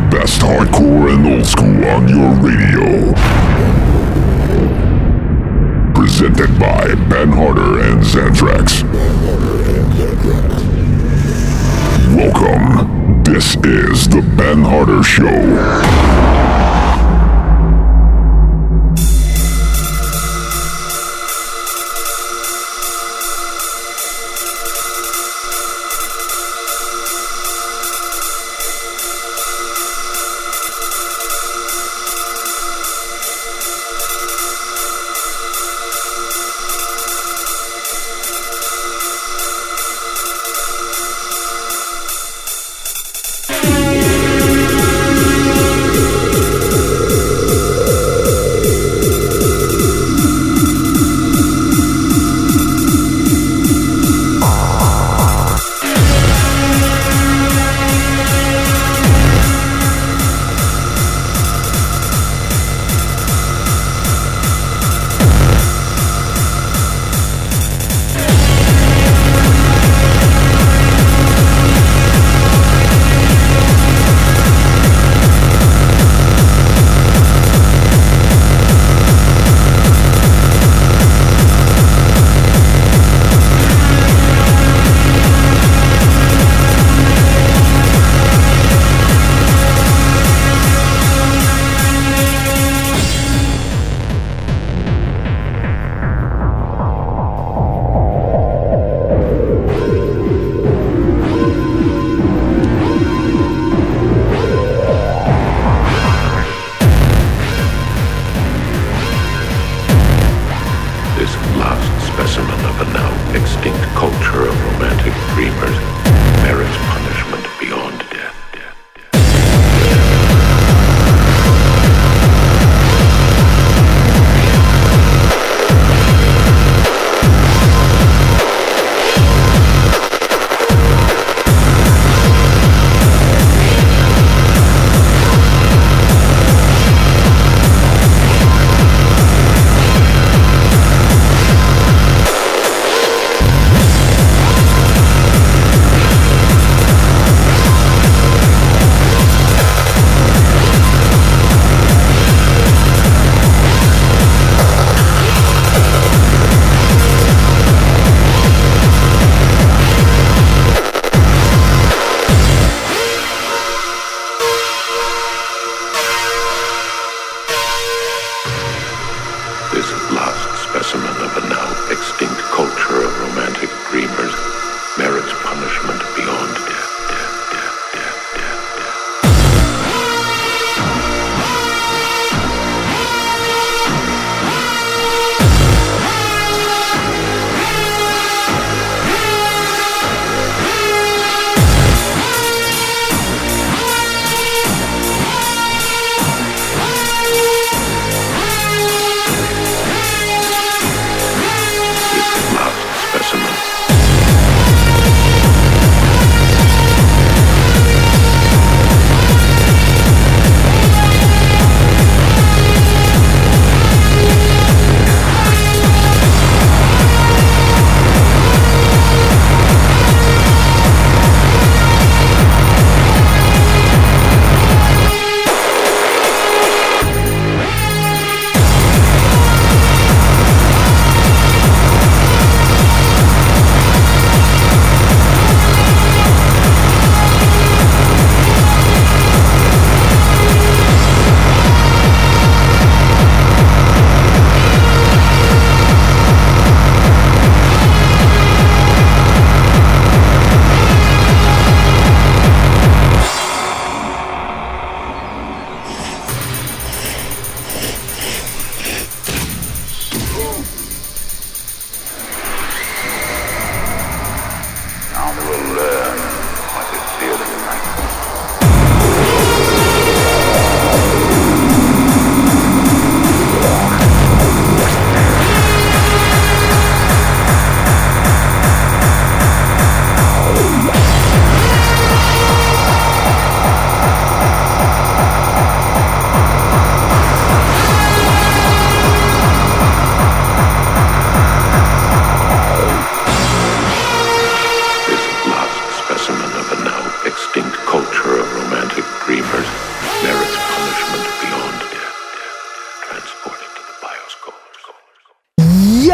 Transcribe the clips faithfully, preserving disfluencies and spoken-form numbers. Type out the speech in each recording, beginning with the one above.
best hardcore and old school on your radio. Presented by Ben Harder and Xantrax. Welcome. This is the Ben Harder Show.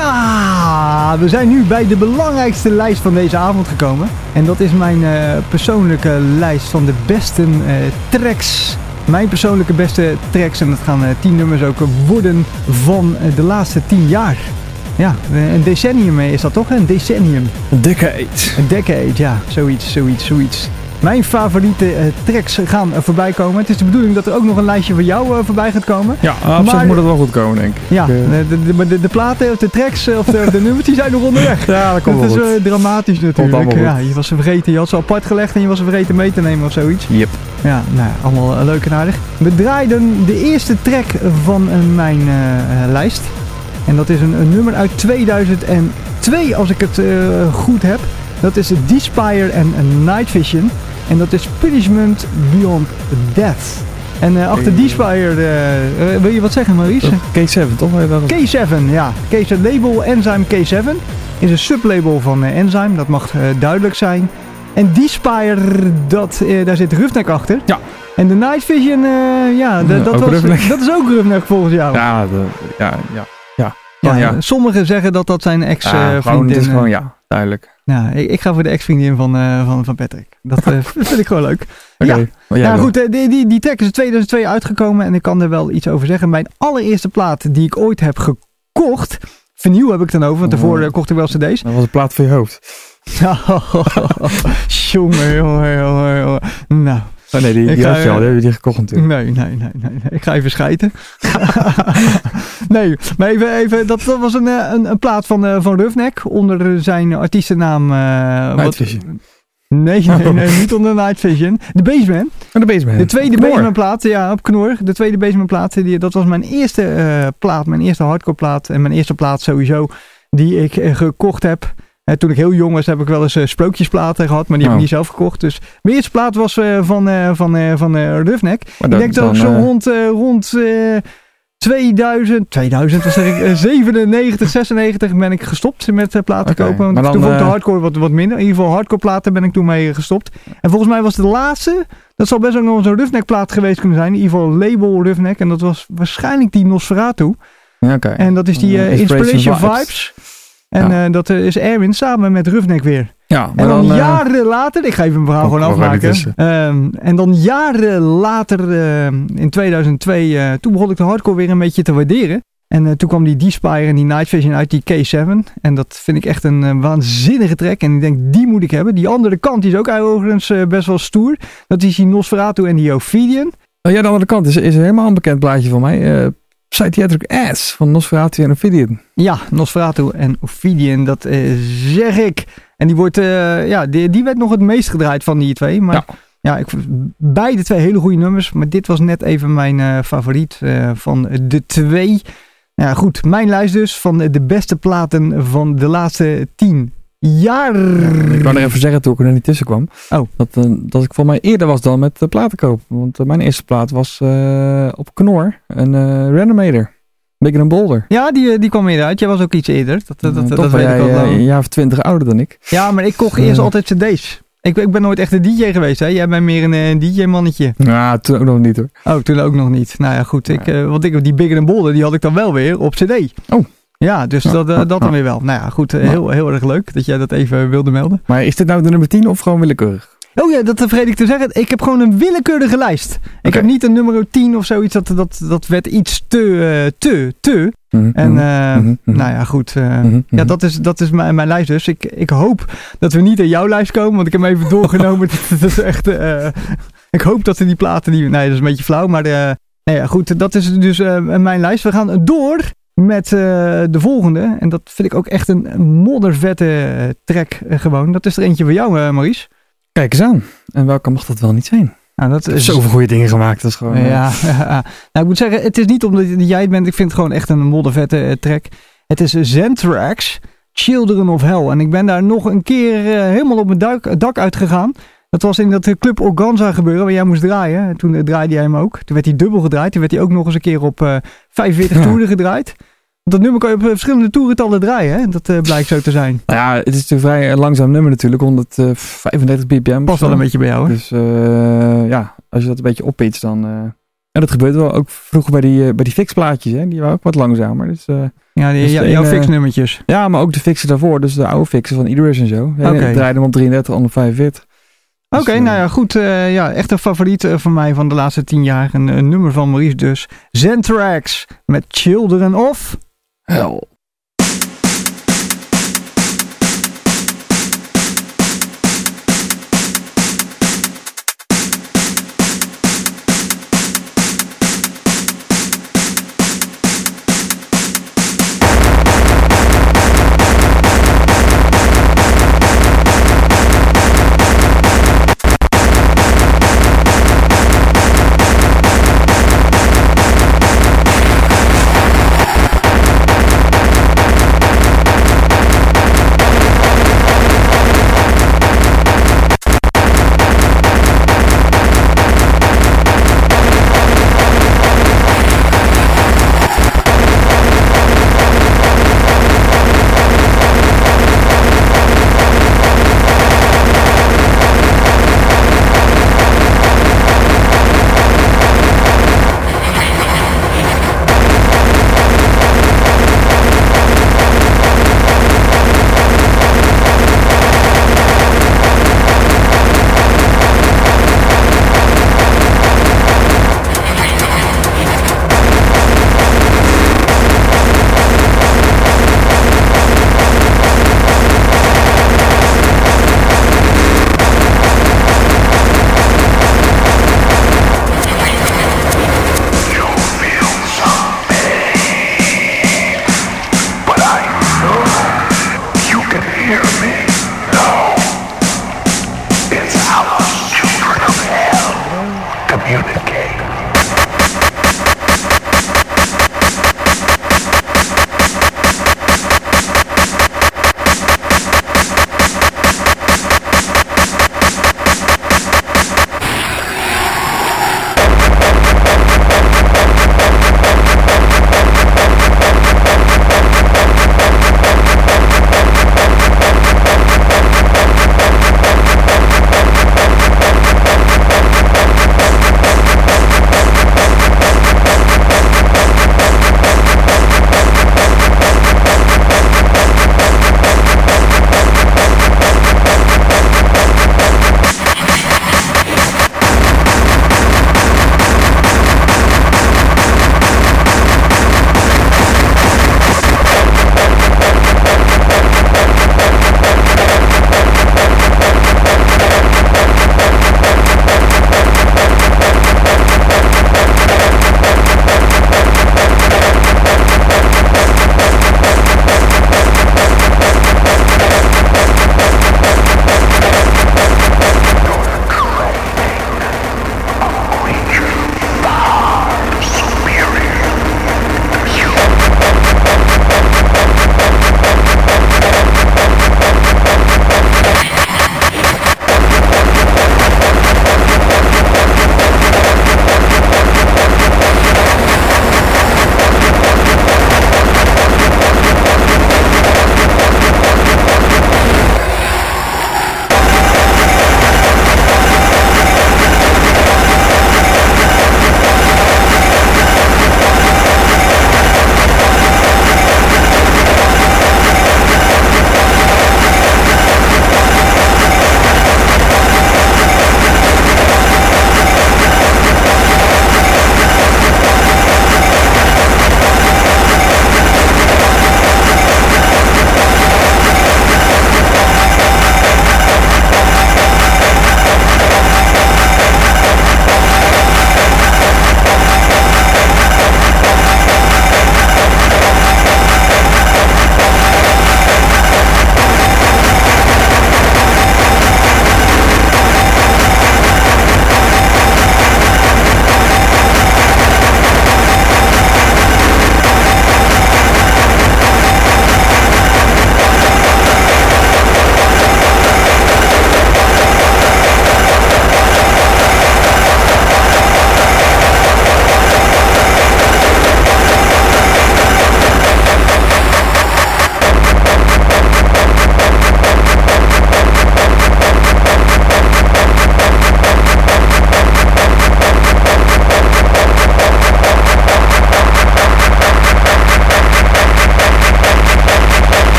Ja, we zijn nu bij de belangrijkste lijst van deze avond gekomen. En dat is mijn uh, persoonlijke lijst van de beste uh, tracks. Mijn persoonlijke beste tracks. En dat gaan uh, tien nummers ook worden van uh, de laatste tien jaar. Ja, een decennium is dat toch? Een decennium. Een decade. Een decade, ja. Zoiets, zoiets, zoiets. Mijn favoriete uh, tracks gaan uh, voorbij komen. Het is de bedoeling dat er ook nog een lijstje van jou uh, voorbij gaat komen. Ja, op zich moet het wel goed komen, denk ik. Ja, de, de, de, de platen, of de tracks, of de, de nummers, die zijn nog onderweg. Ja, dat komt wel goed. Dat is uh, dramatisch natuurlijk. Ja, je was ze vergeten, je had ze apart gelegd en je was ze vergeten mee te nemen of zoiets. Yep. Ja, nou, allemaal uh, leuk en aardig. We draaiden de eerste track van uh, mijn uh, uh, lijst. En dat is een, een nummer uit tweeduizend twee, als ik het uh, goed heb. Dat is Despire en Night Vision. En dat is Punishment Beyond Death. En uh, achter Despire, uh, uh, wil je wat zeggen, Maurice? K zeven, toch? K zeven, ja. K zeven, label Enzyme K zeven. Is een sublabel van uh, Enzyme, dat mag uh, duidelijk zijn. En Despire, dat, uh, daar zit Roughneck achter. Ja. En de Night Vision, uh, ja, de, dat, was, dat is ook Roughneck volgens jou. Ja, de, ja, ja. Ja, ja, ja. Sommigen zeggen dat dat zijn ex-vriendin. Ja, gewoon, het is gewoon, ja, duidelijk. Nou, ik, ik ga voor de ex-vriendin van, uh, van, van Patrick. Dat uh, vind ik gewoon leuk. Okay. Ja, nou ja goed, die, die, die track is in tweeduizend twee uitgekomen en ik kan er wel iets over zeggen. Mijn allereerste plaat die ik ooit heb gekocht, vernieuw heb ik dan over, want daarvoor uh, kocht ik wel cd's. Dat was een plaat voor je hoofd. Jongen, jongen, jongen, jongen. Nou... Oh nee, die, die had je al, die heb je die gekocht natuurlijk. Nee, nee, nee, nee, nee. Ik ga even schijten. nee, maar even, even dat, dat was een, een, een plaat van, uh, van Roughneck onder zijn artiestennaam. Uh, Night wat, Vision. Nee, nee, nee, niet onder Night Vision. De Bassman. Oh, de Bassman. De tweede Bassman plaat, ja, op Knor. De tweede Bassman plaat, die, dat was mijn eerste uh, plaat, mijn eerste hardcore plaat en mijn eerste plaat sowieso die ik uh, gekocht heb. Uh, toen ik heel jong was, heb ik wel eens uh, sprookjesplaten gehad, maar die oh. heb ik niet zelf gekocht. Dus mijn eerste plaat was uh, van, uh, van, uh, van uh, Roughneck. Ik denk dat ook zo uh... rond, uh, rond uh, tweeduizend, tweeduizend was ik, uh, zevenennegentig, zesennegentig ben ik gestopt met uh, platen okay. kopen. Want dan, toen vond ik de hardcore wat, wat minder. In ieder geval hardcore platen ben ik toen mee gestopt. En volgens mij was de laatste, dat zal best ook nog zo'n Roughneck plaat geweest kunnen zijn. In ieder geval label Roughneck. En dat was waarschijnlijk die Nosferatu. Okay. En dat is die uh, Inspiration, Inspiration Vibes. Vibes. En ja. uh, dat uh, is Erwin samen met Roughneck weer. Ja, maar en dan, dan jaren uh, later, ik ga even mijn verhaal gewoon afmaken. Um, en dan jaren later, uh, in tweeduizend twee, uh, toen begon ik de hardcore weer een beetje te waarderen. En uh, toen kwam die Despire en die Night Vision uit die K zeven. En dat vind ik echt een uh, waanzinnige track. En ik denk, die moet ik hebben. Die andere kant die is ook overigens uh, best wel stoer. Dat is die Nosferatu en die Ophidian. Oh ja, de andere kant is, is helemaal een bekend plaatje voor mij. Uh, Psychiatric Ass van Nosferatu en Ophidian. Ja, Nosferatu en Ophidian, dat uh, zeg ik. En die wordt, uh, ja, die, die werd nog het meest gedraaid van die twee. Maar ja, ja ik, beide twee hele goede nummers. Maar dit was net even mijn uh, favoriet uh, van de twee. Ja, goed. Mijn lijst dus van de beste platen van de laatste tien jaar. Ja, ik wou nog even zeggen toen ik er niet tussen kwam. Oh. Dat, uh, dat ik voor mij eerder was dan met uh, platen kopen. Want uh, mijn eerste plaat was uh, op Knor. Een uh, Reanimator. Bigger than Boulder. Ja, die, die kwam eerder uit. Jij was ook iets eerder. Dat, dat, dat, uh, dat weet jij, ik al. Uh, een jaar of twintig ouder dan ik. Ja, maar ik kocht uh, eerst altijd cd's. Ik, ik ben nooit echt een D J geweest, hè? Jij bent meer een, een D J-mannetje. Ja, toen ook nog niet hoor. Oh, toen ook nog niet. Nou ja, goed. Ik, uh, want ik, die Bigger than Boulder, die had ik dan wel weer op cd. Oh. Ja, dus ja, dat, uh, dat dan weer wel. Nou ja, goed. Uh, heel, heel erg leuk dat jij dat even wilde melden. Maar is dit nou de nummer tien of gewoon willekeurig? Oh ja, dat vergeet ik te zeggen. Ik heb gewoon een willekeurige lijst. Okay. Ik heb niet een nummer tien of zoiets. Dat, dat, dat werd iets te, uh, te, te. Mm-hmm. En uh, mm-hmm. nou ja, goed. Uh, mm-hmm. Ja, dat is, dat is mijn, mijn lijst dus. Ik, ik hoop dat we niet aan jouw lijst komen. Want ik heb hem even doorgenomen. dat is echt... Uh, ik hoop dat we die platen... Die, nee, dat is een beetje flauw. Maar uh, nou ja, goed. Dat is dus uh, mijn lijst. We gaan door met uh, de volgende. En dat vind ik ook echt een moddervette uh, track uh, gewoon. Dat is er eentje voor jou, uh, Maurice. Kijk eens aan. En welke mag dat wel niet zijn? Nou, dat is zoveel goede dingen gemaakt. Dat is gewoon... Ja, ja, ja. Nou, ik moet zeggen, het is niet omdat jij het bent. Ik vind het gewoon echt een moddervette uh, track. Het is Xanthrax, Children of Hell. En ik ben daar nog een keer uh, helemaal op mijn dak, dak uitgegaan. Dat was in dat Club Organza gebeuren waar jij moest draaien. En toen uh, draaide jij hem ook. Toen werd hij dubbel gedraaid. Toen werd hij ook nog eens een keer op uh, vijfenveertig ja. toeren gedraaid. Dat nummer kan je op verschillende toerentallen draaien. Hè? Dat uh, blijkt zo te zijn. Nou ja, het is een vrij langzaam nummer natuurlijk. honderdvijfendertig bpm. Past wel een beetje bij jou. Hè? Dus uh, ja, als je dat een beetje oppitst dan... Uh... En dat gebeurt wel ook vroeger bij die, uh, bij die fixplaatjes. Hè? Die waren ook wat langzamer. Dus, uh, ja, die, dus ja, de jouw ene, fixnummertjes. Ja, maar ook de fixen daarvoor. Dus de oude fixen van Idris en zo. Okay. Ik draaide hem op drieëndertig, ander vijfenveertig. Oké, okay, dus, nou ja, goed. Uh, ja, echt een favoriet uh, van mij van de laatste tien jaar. Een, een nummer van Maurice dus. Xentrax met Children of Hell.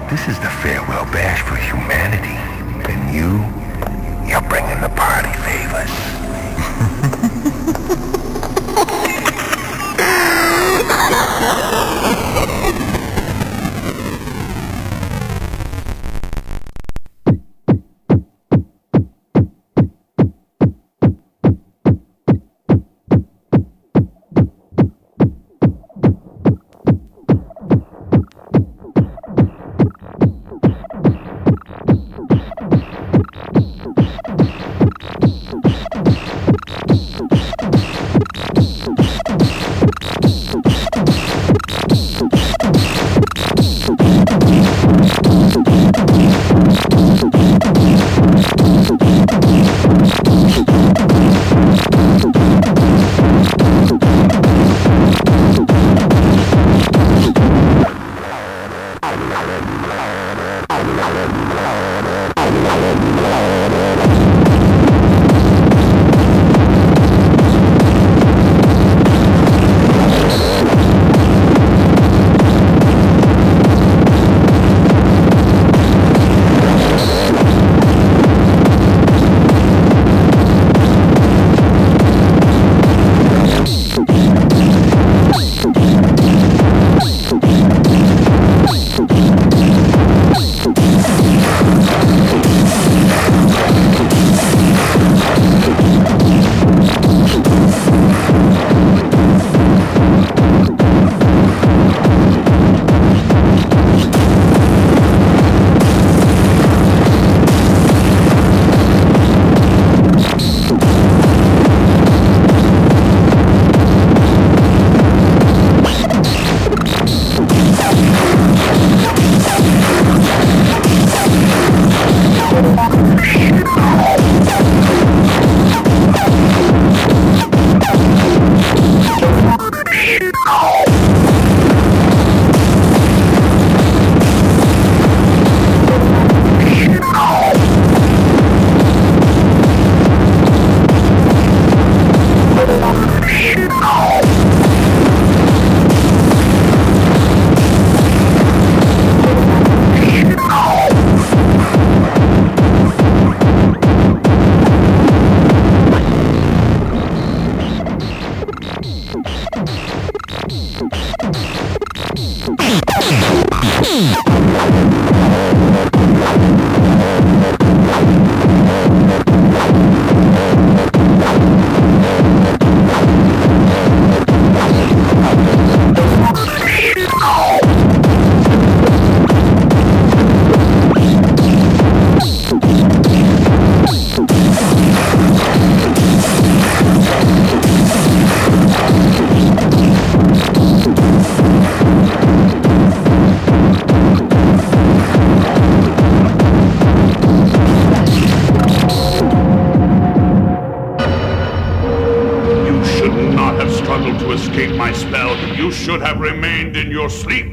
This is the farewell bash for humanity. And you, you're bringing the party favors. Should have remained in your sleep.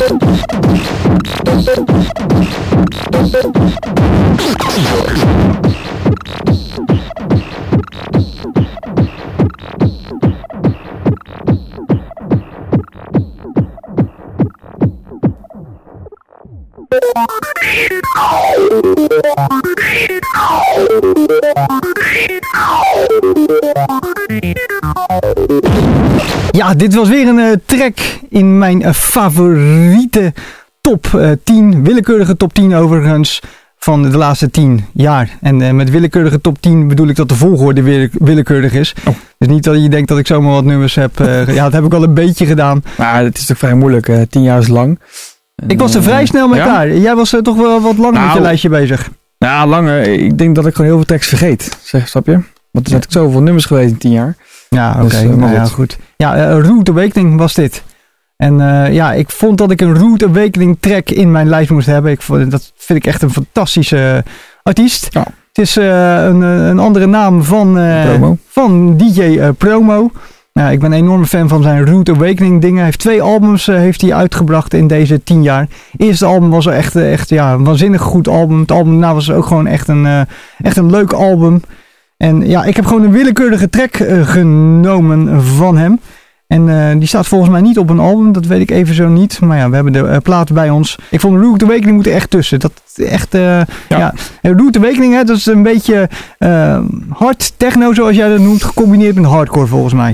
Ja, dit was weer een uh, track in mijn uh, favoriete top uh, tien. Willekeurige top tien overigens van de laatste tien jaar. En uh, met willekeurige top tien bedoel ik dat de volgorde wille- willekeurig is. Oh. Dus niet dat je denkt dat ik zomaar wat nummers heb. Uh, ja, dat heb ik al een beetje gedaan. Maar het is toch vrij moeilijk. Uh, tien jaar is lang. En, ik was er vrij snel mee ja? klaar. Jij was uh, toch wel wat langer nou, met je lijstje bezig. Nou, langer. Ik denk dat ik gewoon heel veel tracks vergeet. Zeg, snap je? Want er zijn natuurlijk zoveel nummers geweest in tien jaar. Ja, oké. Okay. Dus, uh, nou ja, goed. Ja, uh, Rude Awakening was dit. En uh, ja, ik vond dat ik een Rude Awakening track in mijn lijst moest hebben. Ik vond, dat vind ik echt een fantastische artiest. Ja. Het is uh, een, een andere naam van, uh, van D J uh, Promo. Nou, ik ben een enorme fan van zijn Rude Awakening dingen. Hij heeft twee albums uh, heeft hij uitgebracht in deze tien jaar. Het eerste album was echt, echt ja, een waanzinnig goed album. Het album daarna was ook gewoon echt een, uh, echt een leuk album. En ja, ik heb gewoon een willekeurige track uh, genomen van hem. En uh, die staat volgens mij niet op een album, dat weet ik even zo niet. Maar ja, we hebben de uh, plaat bij ons. Ik vond Rude Awakening moet er echt tussen. Dat echt, uh, ja. ja. Rude Awakening, hè, dat is een beetje uh, hard techno, zoals jij dat noemt, gecombineerd met hardcore volgens mij.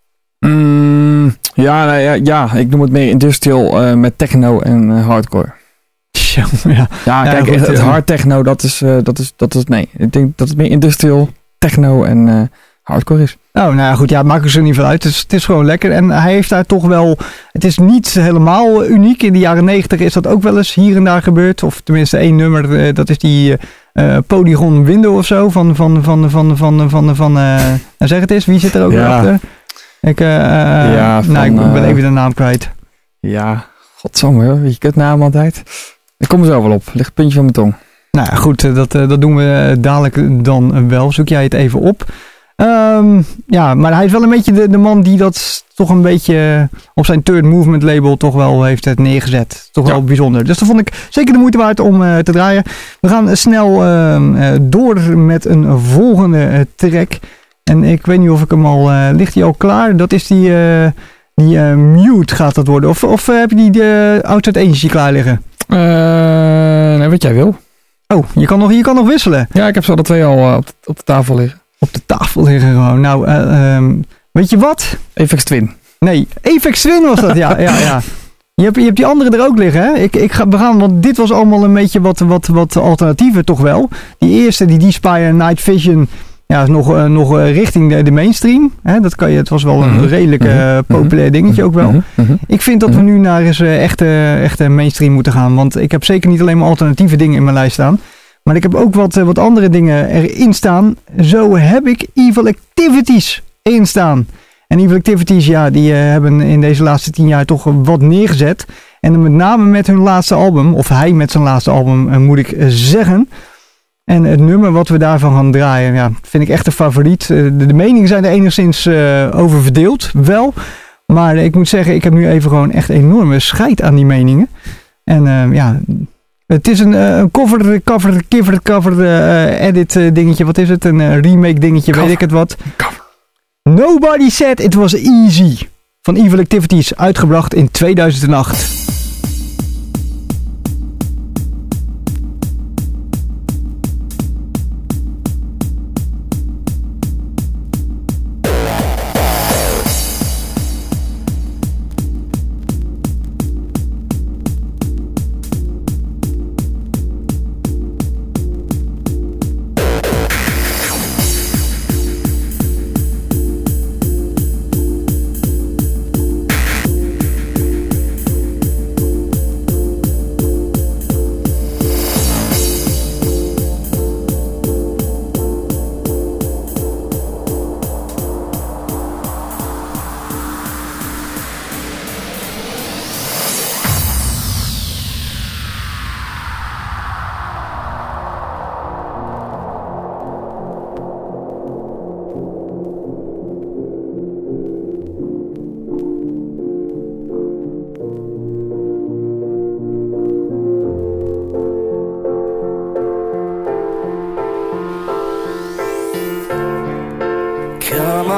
Mm, ja, nou, ja, ja, ik noem het meer industrial uh, met techno en uh, hardcore. Ja, ja. ja kijk, ja, goed, het hard techno, dat is, uh, dat is, dat is, nee. Ik denk dat het meer industrial, techno en uh, hardcore is. Oh, nou ja, goed, ja, het maakt er niet veel uit. Het is, het is gewoon lekker. En hij heeft daar toch wel, het is niet helemaal uniek. In de jaren negentig is dat ook wel eens hier en daar gebeurd. Of tenminste één nummer, uh, dat is die uh, Polygon Window of zo. Van, van, van, van, van, van, van uh, nou zeg het eens, wie zit er ook ja. achter? Ik, uh, ja, van, nou, ik ben even de naam kwijt. Ja, godsamme, weet je kutnaam altijd. Ik kom er zo wel op, ligt een puntje van mijn tong. Nou ja, goed, dat, dat doen we dadelijk dan wel. Zoek jij het even op. Um, ja, maar hij is wel een beetje de, de man die dat toch een beetje op zijn Third Movement label toch wel heeft het neergezet. Toch wel ja. bijzonder. Dus dat vond ik zeker de moeite waard om uh, te draaien. We gaan snel uh, uh, door met een volgende uh, track. En ik weet niet of ik hem al... Uh, ligt hij al klaar? Dat is die... Uh, die uh, Mute gaat dat worden. Of, of uh, heb je die de Outside Agency klaar liggen? Uh, nee, wat jij wil. Oh, je kan nog, je kan nog wisselen. Ja, ik heb ze alle twee al uh, op, de, op de tafel liggen. Op de tafel liggen gewoon. Nou, uh, um, weet je wat? Apex Twin. Nee, Apex Twin was dat, ja. ja, ja. Je hebt, je hebt die andere er ook liggen, hè? Ik, ik ga, we gaan, want dit was allemaal een beetje wat, wat, wat alternatieven toch wel. Die eerste, die D-Spire Night Vision... Ja, is nog, uh, nog uh, richting de, de mainstream. Hè? Dat kan je, het was wel een mm-hmm. redelijk uh, populair dingetje ook wel. Mm-hmm. Ik vind dat we nu naar eens uh, echte, echte mainstream moeten gaan. Want ik heb zeker niet alleen maar alternatieve dingen in mijn lijst staan. Maar ik heb ook wat, uh, wat andere dingen erin staan. Zo heb ik Evil Activities erin staan. En Evil Activities, ja, die uh, hebben in deze laatste tien jaar toch wat neergezet. En met name met hun laatste album, of hij met zijn laatste album, uh, moet ik uh, zeggen... En het nummer wat we daarvan gaan draaien, ja, vind ik echt een favoriet. De, de meningen zijn er enigszins uh, over verdeeld, wel. Maar ik moet zeggen, ik heb nu even gewoon echt enorme scheid aan die meningen. En uh, ja, het is een, uh, een cover, cover, cover, cover uh, edit uh, dingetje. Wat is het? Een uh, remake dingetje, cover. Weet ik het wat. Cover. Nobody Said It Was Easy van Evil Activities, uitgebracht in tweeduizend acht.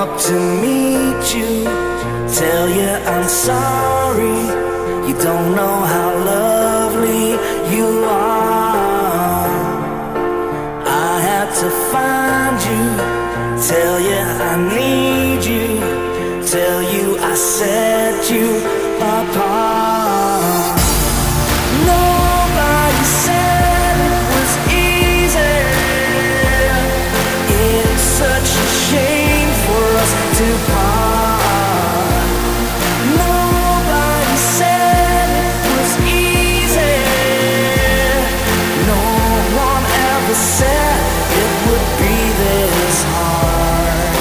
up to meet you, tell you I'm sorry. You don't know how lovely you are. I had to find you, tell you I need you, tell you I set you apart. Nobody said it was easy. It's such a shame for us to part. Nobody said it was easy. No one ever said it would be this hard.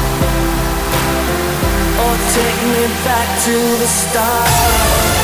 Oh, take me back to the start.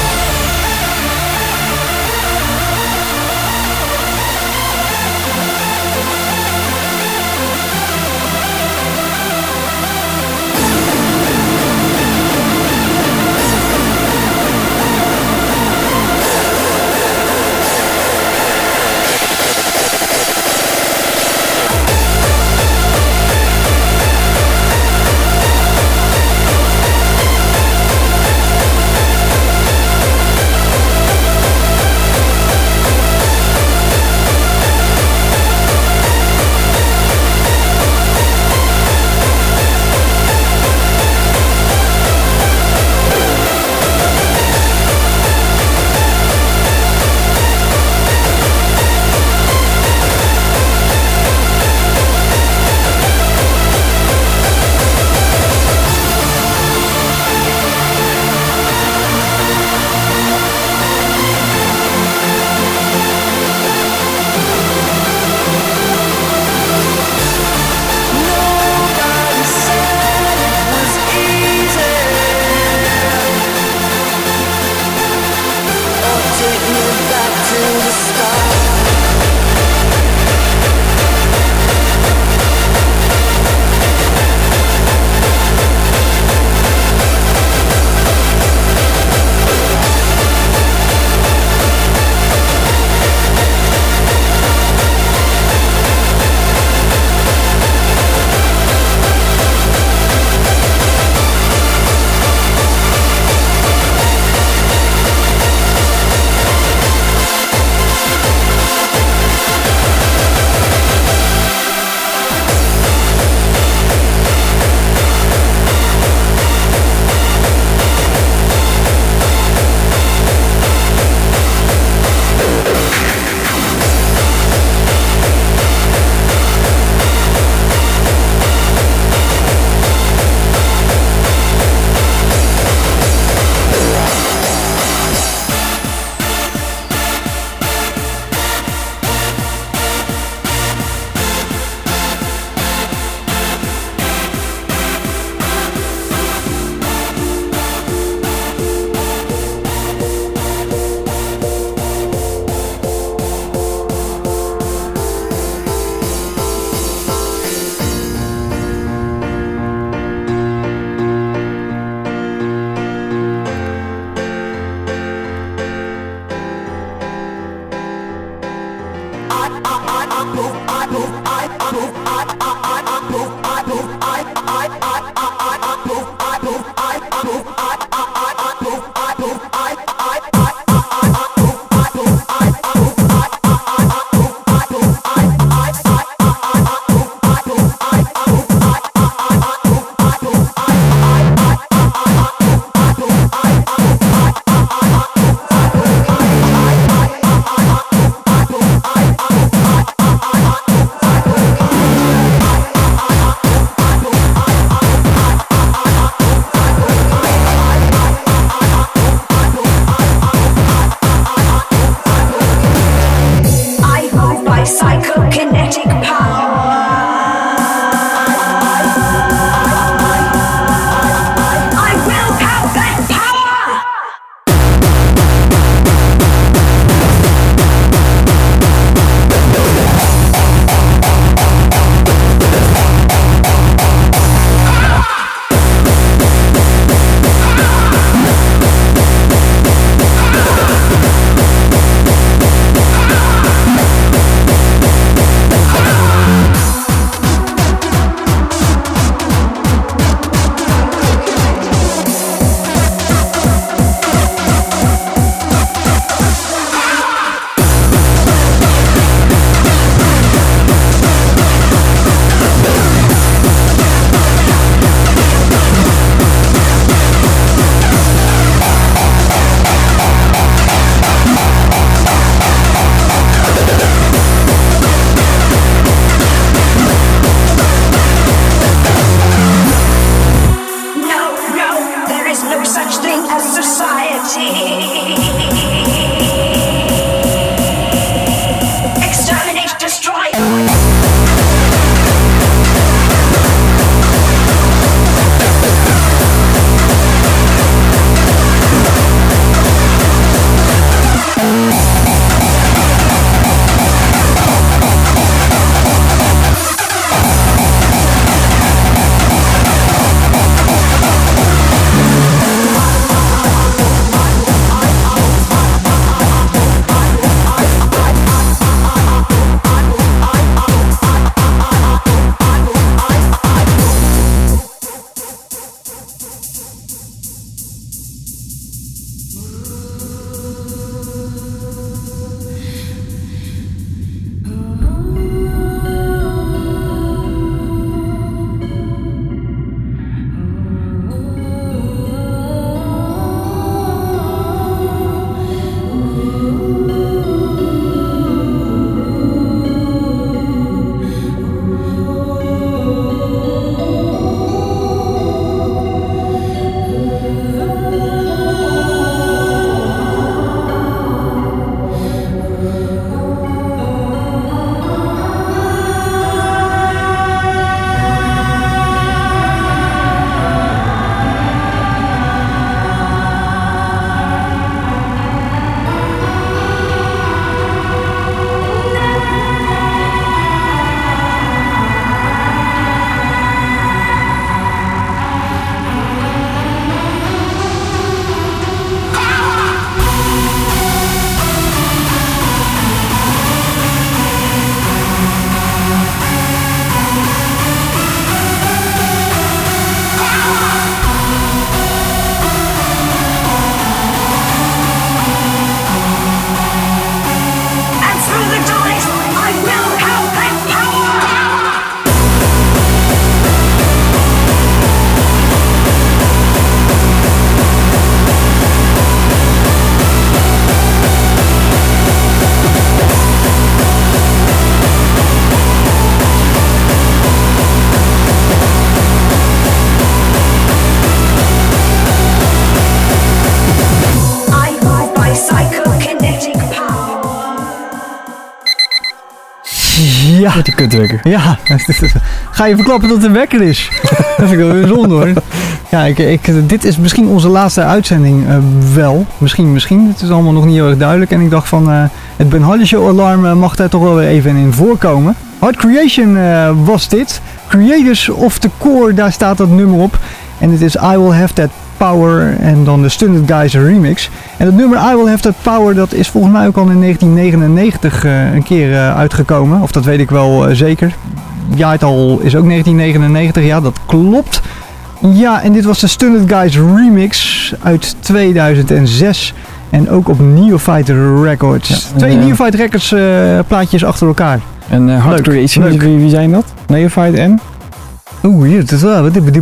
Ja. Met die kutwekker. Ja, ga je verklappen dat het een wekker is? Dat vind ik wel bijzonder hoor. Ja, ik, ik, dit is misschien onze laatste uitzending uh, wel. Misschien, misschien. Het is allemaal nog niet heel erg duidelijk. En ik dacht van, uh, het Ben Hardy Show alarm uh, mag daar toch wel weer even in voorkomen. Hard Creation uh, was dit. Creators of the Core, daar staat dat nummer op. En het is I Will Have That Power en dan de Stunted Guys remix. En het nummer I Will Have That Power, dat is volgens mij ook al in negentien negenennegentig uh, een keer uh, uitgekomen. Of dat weet ik wel uh, zeker. Jaartal is ook negentien negenennegentig, ja dat klopt. Ja, en dit was de Stunted Guys remix uit tweeduizend zes. En ook op Neophyte Records. Ja, Twee uh, Neophyte Records uh, plaatjes achter elkaar. En uh, Hard Creation, wie, wie zijn dat? Neophyte en? Oeh, hier, het is wel.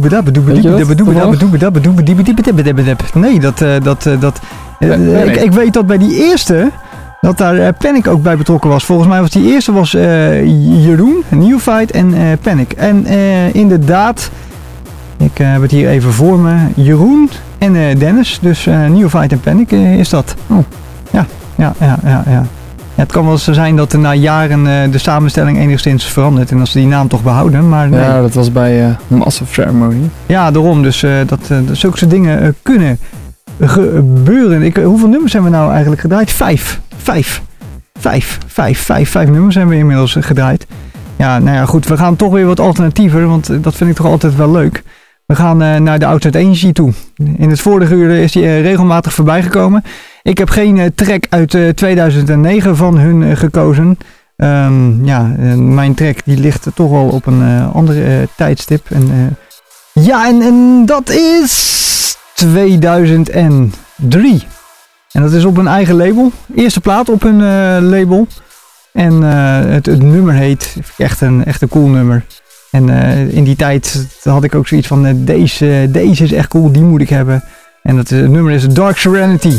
Nee, dat, dat, dat, ik, ik weet dat bij die eerste, dat daar Panic ook bij betrokken was. Volgens mij was die eerste was uh, Jeroen, Neophyte en uh, Panic. En uh, inderdaad, ik uh, heb het hier even voor me, Jeroen en uh, Dennis. Dus uh, Neophyte en Panic uh, is dat. Oh. Ja, ja, ja, ja, ja. Ja, het kan wel eens zijn dat er na jaren uh, de samenstelling enigszins verandert en als ze die naam toch behouden, maar nee. Ja, dat was bij uh, Massive Ceremony. Ja, daarom. Dus uh, dat, uh, zulke soort dingen uh, kunnen gebeuren. Ik, uh, hoeveel nummers hebben we nou eigenlijk gedraaid? Vijf. Vijf. Vijf. Vijf. Vijf. Vijf nummers hebben we inmiddels uh, gedraaid. Ja, nou ja, goed. We gaan toch weer wat alternatiever, want uh, dat vind ik toch altijd wel leuk. We gaan uh, naar de Outside Energy toe. In het vorige uur is die uh, regelmatig voorbij gekomen. Ik heb geen uh, track uit uh, tweeduizend negen van hun uh, gekozen. Um, ja, uh, mijn track die ligt toch wel op een uh, ander uh, tijdstip. En, uh, ja, en, en dat is tweeduizend drie. En dat is op een eigen label. Eerste plaat op hun uh, label. En uh, het, het nummer heet, echt een, echt een cool nummer. En uh, in die tijd had ik ook zoiets van, uh, deze, uh, deze is echt cool, die moet ik hebben. En dat uh, het nummer is Dark Serenity.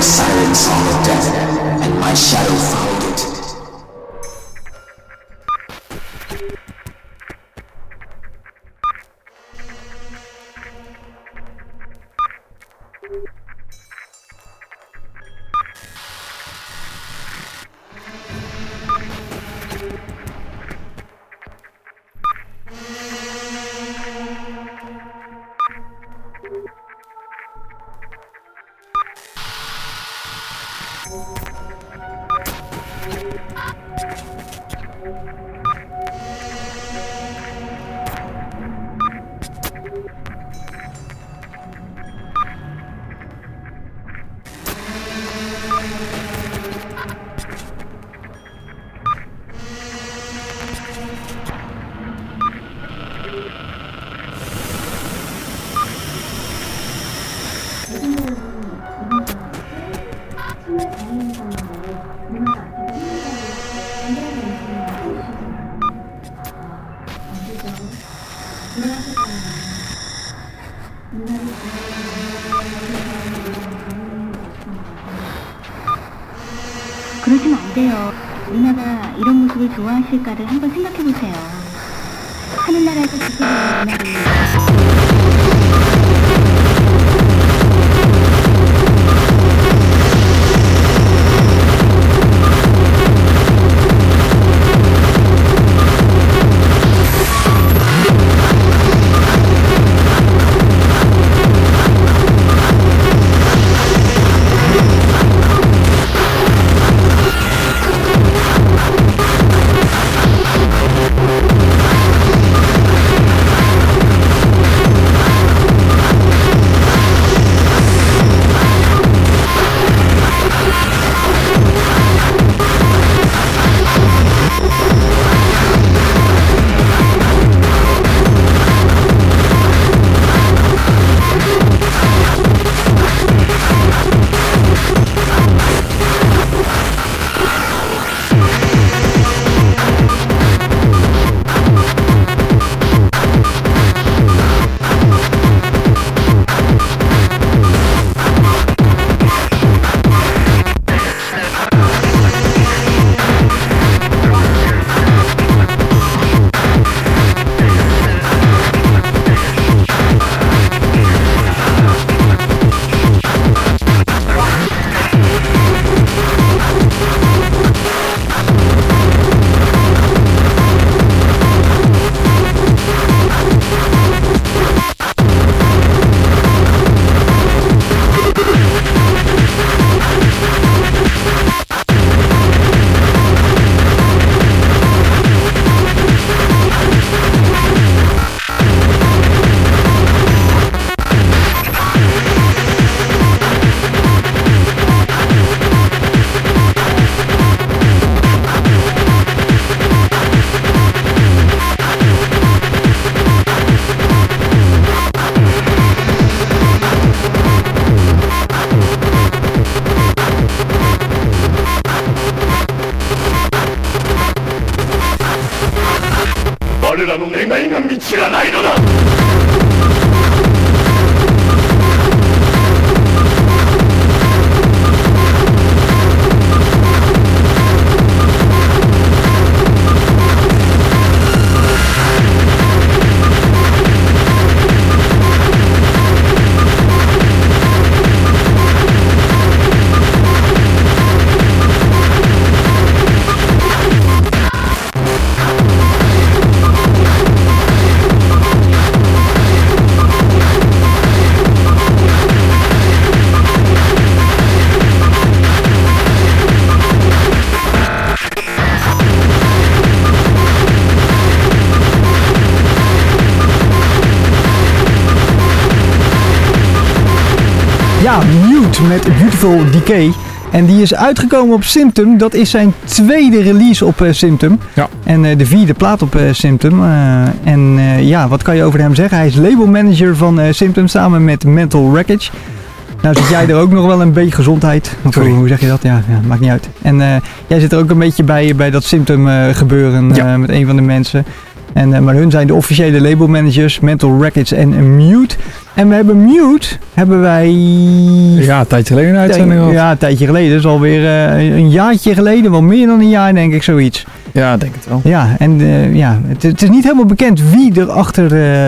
silent song of death, and my shadow followed it. 그러시면 안 돼요. 누나가 이런 모습을 좋아하실까를 한번 생각해보세요. 하늘나라에서 지켜보는 누나를 Ja, Mute met Beautiful Decay. En die is uitgekomen op Symptom. Dat is zijn tweede release op uh, Symptom. Ja. En uh, de vierde plaat op uh, Symptom. Uh, en uh, ja, wat kan je over hem zeggen? Hij is labelmanager van uh, Symptom samen met Mental Wreckage. Nou zit jij er ook nog wel een beetje gezondheid. Of, hoe, hoe zeg je dat? Ja, ja, maakt niet uit. En uh, jij zit er ook een beetje bij, bij dat Symptom uh, gebeuren uh, ja. met een van de mensen. En, uh, maar hun zijn de officiële labelmanagers, Mental Records en Mute. En we hebben Mute, hebben wij... Ja, een tijdje geleden een uitzending gehad. Ja, een tijdje geleden. Dat is alweer uh, een jaartje geleden, wel meer dan een jaar denk ik, zoiets. Ja, denk het wel. Ja, en uh, ja, het, het is niet helemaal bekend wie er achter uh,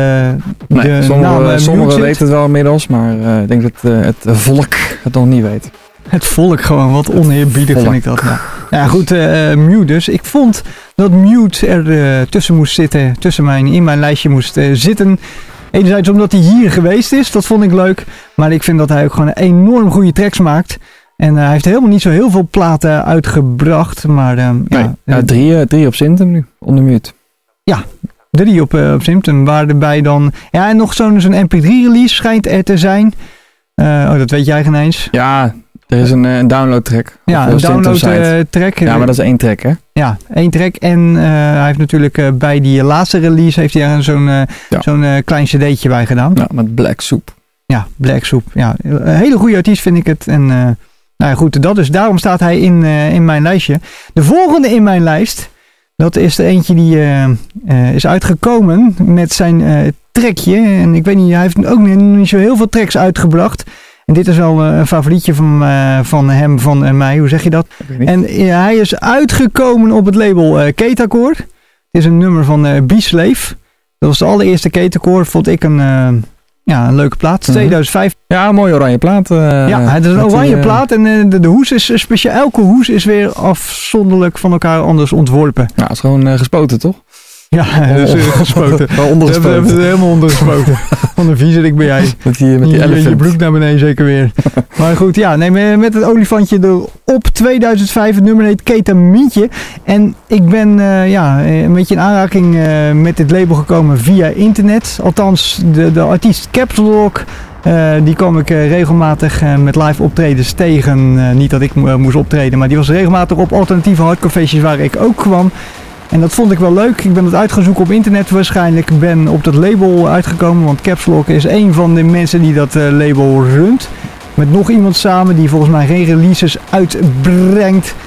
nee, de sommige, naam uh, Sommigen weten het wel inmiddels, maar uh, ik denk dat uh, het volk het nog niet weet. Het volk gewoon, wat oneerbiedig vind ik dat. Ja, ja goed, uh, Mute dus. Ik vond dat Mute er uh, tussen moest zitten, tussen mijn, in mijn lijstje moest uh, zitten. Enerzijds omdat hij hier geweest is, dat vond ik leuk. Maar ik vind dat hij ook gewoon enorm goede tracks maakt. En uh, hij heeft helemaal niet zo heel veel platen uitgebracht. Maar uh, nee, ja, ja, drie, uh, drie op Symptom nu, onder Mute. Ja, drie op, uh, op Symptom. Waar erbij dan... Ja, en nog zo'n zo'n M P drie release schijnt er te zijn. Uh, oh, dat weet jij geen eens. Ja, er is een, een download track. Ja, een download uh, track. Ja, maar dat is één track, hè? Ja, één track. En uh, hij heeft natuurlijk uh, bij die laatste release heeft hij er zo'n uh, ja. zo'n uh, klein cd'tje bij gedaan. Ja, met Black Soup. Ja, Black Soup. Ja, een hele goede artiest vind ik het. En uh, nou ja, goed, dat is, daarom staat hij in, uh, in mijn lijstje. De volgende in mijn lijst, dat is er eentje die uh, uh, is uitgekomen met zijn uh, trackje. En ik weet niet, hij heeft ook niet zo heel veel tracks uitgebracht. En dit is wel een favorietje van, uh, van hem, van uh, mij. Hoe zeg je dat? En uh, hij is uitgekomen op het label uh, Ketacore. Het is een nummer van uh, B-Slave. Dat was de allereerste Ketacore. Vond ik een, uh, ja, een leuke plaat. Mm-hmm. tweeduizend vijf. Ja, een mooie oranje plaat. Uh, ja, het is een oranje die, uh... plaat. En uh, de, de hoes is speciaal. Elke hoes is weer afzonderlijk van elkaar anders ontworpen. Ja, het is gewoon uh, gespoten, toch? Ja, dat is uh, gespoten. Wel ondergespoten. We hebben het helemaal ondergespoten. Van de vieze ik ben jij. Met die, met die je, je broek naar beneden zeker weer. Maar goed, ja, nee, met het olifantje erop. tweeduizend vijf, het nummer heet Ketamientje. En ik ben uh, ja, een beetje in aanraking uh, met dit label gekomen via internet. Althans, de, de artiest Caps Lock. Uh, die kwam ik uh, regelmatig uh, met live optredens tegen. Uh, niet dat ik uh, moest optreden, maar die was regelmatig op alternatieve hardcore feestjes waar ik ook kwam. En dat vond ik wel leuk. Ik ben het uitgezocht op internet waarschijnlijk. Ik ben op dat label uitgekomen. Want Caps Lock is een van de mensen die dat uh, label runt. Met nog iemand samen die volgens mij geen releases uitbrengt.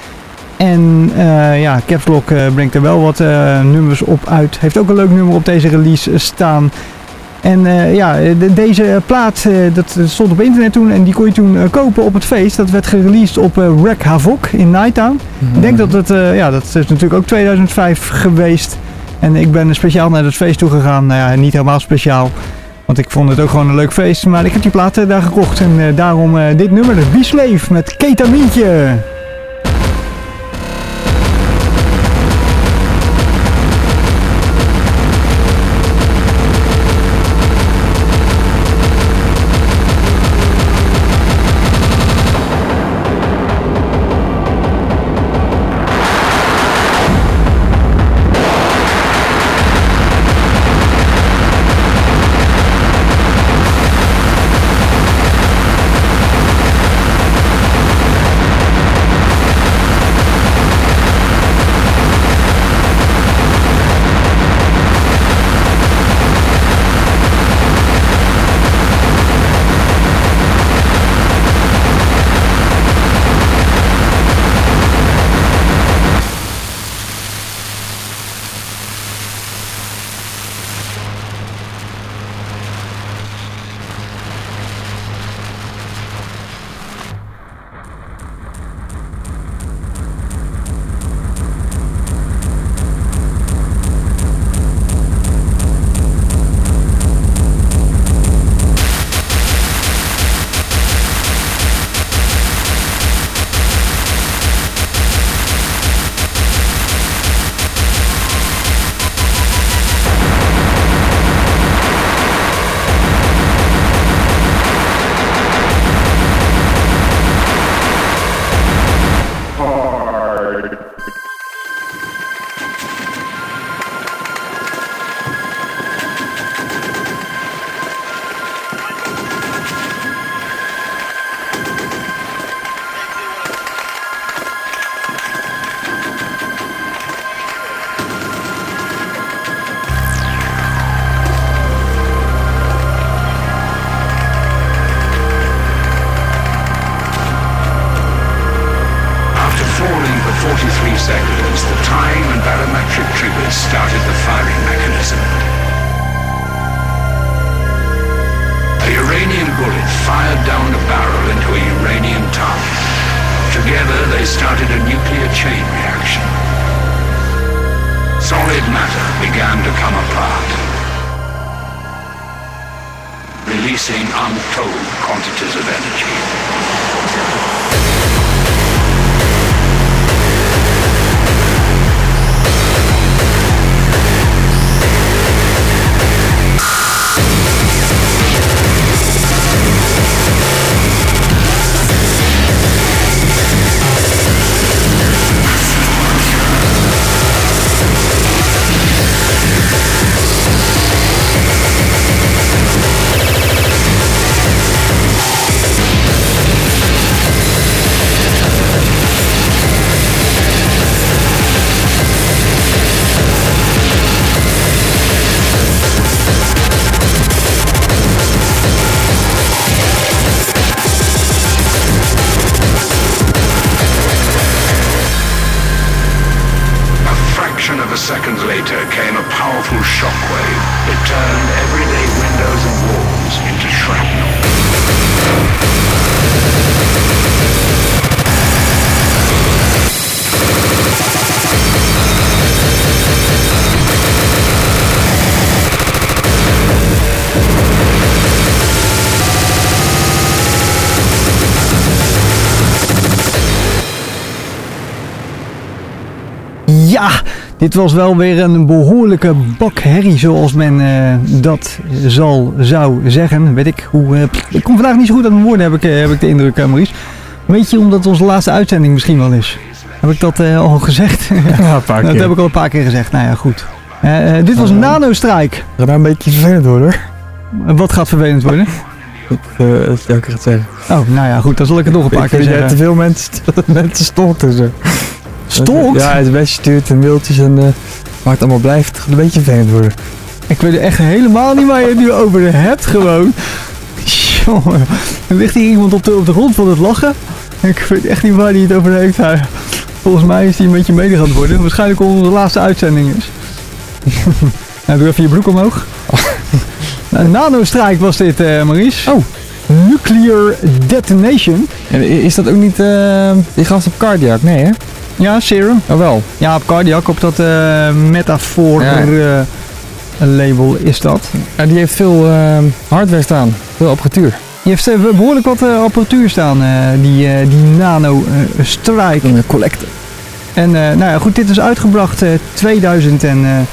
En uh, ja, Caps Lock uh, brengt er wel wat uh, nummers op uit. Heeft ook een leuk nummer op deze release staan. En uh, ja, de, deze plaat, uh, dat stond op internet toen en die kon je toen uh, kopen op het feest. Dat werd gereleased op uh, Wreck Havoc in Nighttown. Mm-hmm. Ik denk dat het, uh, ja, dat is natuurlijk ook tweeduizend vijf geweest. En ik ben speciaal naar dat feest toe gegaan. Nou ja, niet helemaal speciaal, want ik vond het ook gewoon een leuk feest. Maar ik heb die plaat uh, daar gekocht en uh, daarom uh, dit nummer, de B-Slave met Ketamientje. they started a nuclear chain reaction. Solid matter began to come apart, releasing untold quantities of energy. Seconds later came a powerful shockwave that turned everyday windows and walls into shrapnel. Ja, dit was wel weer een behoorlijke bak herrie, zoals men uh, dat zal zou zeggen. Weet ik hoe. Uh, ik kom vandaag niet zo goed uit mijn woorden, heb ik, uh, heb ik de indruk, uh, Maurice. Weet je, omdat het onze laatste uitzending misschien wel is. Heb ik dat uh, al gezegd? Ja, een paar keer. Dat heb ik al een paar keer gezegd. Nou ja, goed. Uh, uh, dit was uh, Nanostrike. Dat gaat nou een beetje vervelend worden, hoor. Uh, wat gaat vervelend worden? Dat, uh, dat je ook gaat zeggen. Oh, nou ja, goed. Dan zal ik het nog een paar ik keer zeggen. Te veel mensen, mensen stalken ze. Stalkt? Ja, het best stuurt en mailtjes en uh, maar het allemaal blijft. Het gaat een beetje vervelend worden. Ik weet echt helemaal niet waar je het nu over hebt, gewoon. Jongen, er ligt hier iemand op de, op de grond van het lachen. Ik weet echt niet waar hij het over heeft. Hij, volgens mij is hij een beetje mede gaan worden. Waarschijnlijk omdat onze laatste uitzending is. Nou, doe even je broek omhoog. Nou, Nanostrike was dit, uh, Maurice. Oh. Nuclear Detonation. En is dat ook niet uh, die gast op Cardiac? Nee, hè? Ja, Serum. Oh wel. Ja, op Cardiac, op dat uh, metafoor ja. uh, label is dat. Ja, die heeft veel uh, hardware staan. Veel apparatuur. Die heeft uh, behoorlijk wat uh, apparatuur staan, uh, die, uh, die Nano uh, Strike. Een collector. En uh, nou ja, goed, dit is uitgebracht uh, tweeduizend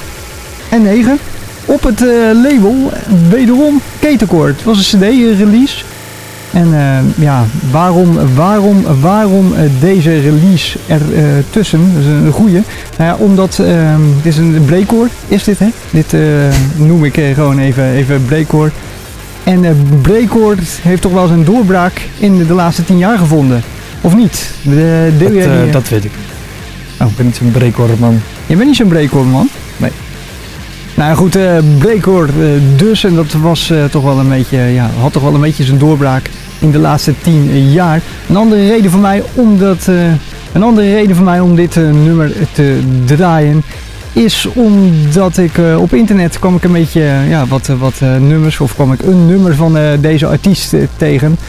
negen. Op het uh, label, wederom Ketecore. Het was een cd-release. En uh, ja, waarom, waarom, waarom uh, deze release er uh, tussen? Dat is een goeie. Nou ja, omdat, uh, dit is een breakcore, is dit hè? Dit uh, noem ik uh, gewoon even, even breakcore. En uh, breakcore heeft toch wel zijn doorbraak in de, de laatste tien jaar gevonden. Of niet? De, de, dat, uh, die, uh, dat weet ik. Oh, ik ben niet zo'n breakcore man. Je bent niet zo'n breakcore man? Nee. Nou goed, uh, breakcore uh, dus. En dat was uh, toch wel een beetje, ja, had toch wel een beetje zijn doorbraak in de laatste tien jaar. Een andere reden voor mij om dat, uh, een andere reden voor mij om dit uh, nummer te draaien is omdat ik uh, op internet kwam ik een beetje uh, ja, wat, uh, wat uh, nummers of kwam ik een nummer van uh, deze artiest uh, tegen,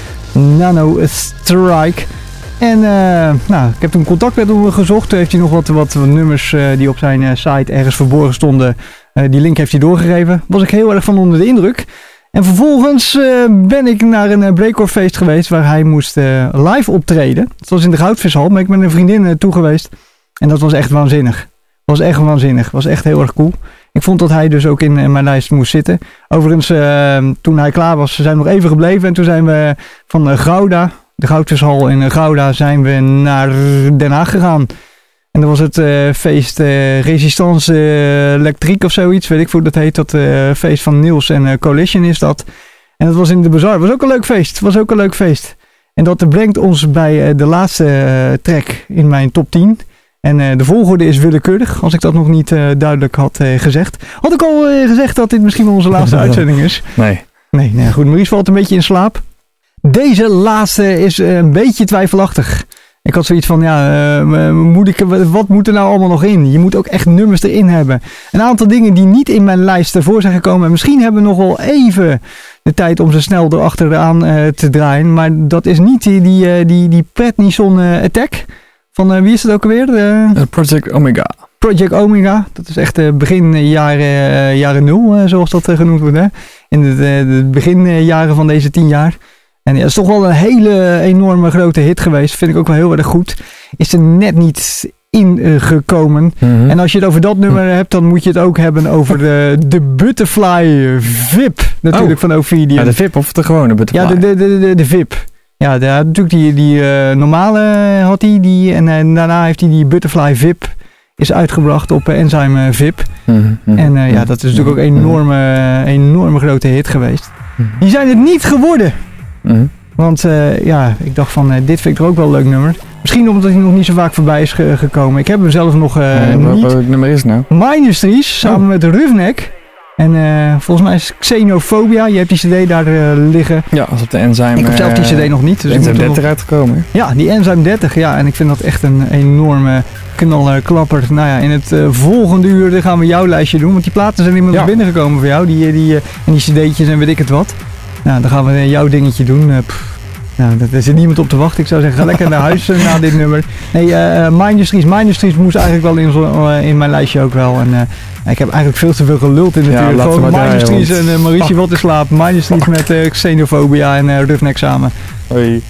Nanostrike. En uh, nou, ik heb toen contact met hem gezocht. Toen heeft hij nog wat, wat nummers uh, die op zijn uh, site ergens verborgen stonden. Uh, die link heeft hij doorgegeven. Was ik heel erg van onder de indruk. En vervolgens uh, ben ik naar een uh, breakcore feest geweest waar hij moest uh, live optreden. Het was in de Goudvishal, maar ik ben een vriendin uh, toe geweest. En dat was echt waanzinnig. Was echt waanzinnig. Was echt heel erg cool. Ik vond dat hij dus ook in, in mijn lijst moest zitten. Overigens, uh, toen hij klaar was, zijn we nog even gebleven. En toen zijn we van uh, Gouda, de Goudvishal in uh, Gouda, zijn we naar Den Haag gegaan. En dat was het uh, feest uh, Resistance uh, Electrique of zoiets. Weet ik hoe dat heet. Dat uh, feest van Niels en uh, Coalition is dat. En dat was in de Bazaar. Was ook een leuk feest. Was ook een leuk feest. En dat brengt ons bij uh, de laatste uh, track in mijn top tien. En uh, de volgorde is willekeurig. Als ik dat nog niet uh, duidelijk had uh, gezegd. Had ik al uh, gezegd dat dit misschien wel onze laatste uitzending is? Nee. Nee, nee, goed. Maurice valt een beetje in slaap. Deze laatste is uh, een beetje twijfelachtig. Ik had zoiets van, ja, uh, moet ik, wat moet er nou allemaal nog in? Je moet ook echt nummers erin hebben. Een aantal dingen die niet in mijn lijst ervoor zijn gekomen. En misschien hebben we nog wel even de tijd om ze snel erachteraan uh, te draaien. Maar dat is niet die, die, die, die Prednison uh, Attack Van uh, wie is het ook alweer? Uh, Project Omega. Project Omega. Dat is echt uh, begin jaren, uh, jaren nul, uh, zoals dat uh, genoemd wordt. Hè? In de, de, de beginjaren van deze tien jaar. En ja, dat is toch wel een hele enorme grote hit geweest. Vind ik ook wel heel erg goed. Is er net niet ingekomen. Uh, mm-hmm. En als je het over dat nummer mm. hebt, dan moet je het ook hebben over de, de Butterfly V I P. Natuurlijk oh. van Ophidian. Ja, de V I P of de gewone Butterfly? Ja, de, de, de, de, de V I P. Ja, de, natuurlijk die, die uh, normale had hij. Die, en uh, daarna heeft hij die Butterfly V I P is uitgebracht op uh, Enzyme V I P. Mm-hmm. En uh, ja, dat is natuurlijk ook een enorme, enorme grote hit geweest. Mm-hmm. Die zijn het niet geworden. Mm-hmm. Want uh, ja, ik dacht van, uh, dit vind ik er ook wel een leuk nummer. Misschien omdat hij nog niet zo vaak voorbij is ge- gekomen. Ik heb hem zelf nog uh, ja, niet. Welk nummer is het nou? Mindustries, samen oh. met Roughneck. En uh, volgens mij is Xenophobia. Je hebt die cd daar uh, liggen. Ja, als op de Enzyme. Ik heb zelf die cd nog niet. Dus Enzyme dertig nog... uitgekomen. Hè? Ja, die Enzyme dertig. Ja, en ik vind dat echt een enorme knaller, klapper. Nou ja, in het uh, volgende uur gaan we jouw lijstje doen. Want die platen zijn inmiddels ja. binnengekomen voor jou. Die, die, uh, en die cd'tjes en weet ik het wat. Nou, dan gaan we jouw dingetje doen. Uh, Nou, daar zit niemand op te wachten. Ik zou zeggen, ga lekker naar huis uh, na dit nummer. Nee, uh, Mindustries. Mindustries moest eigenlijk wel in, uh, in mijn lijstje ook wel. En uh, ik heb eigenlijk veel te veel geluld in natuurlijk. Ja, gewoon Mindustries en uh, Mauricio wat te slapen. Mindustries met uh, Xenophobia en uh, Roughneck samen. Hoi.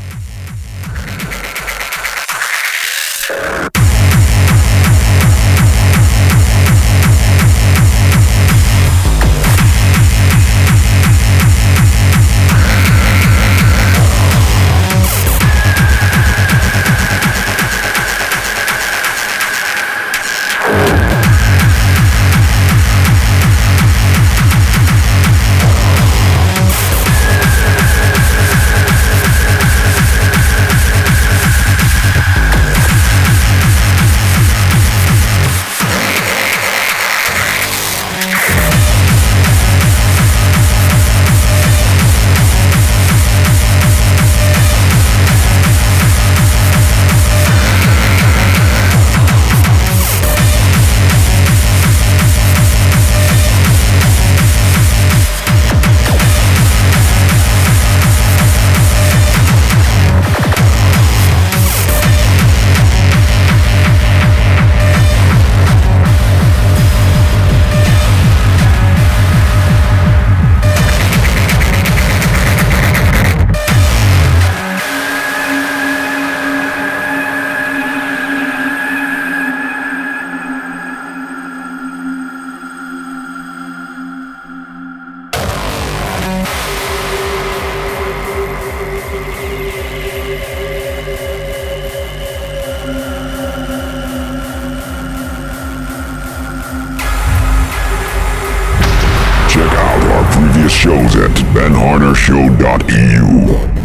Shows at ben harder show dot e u.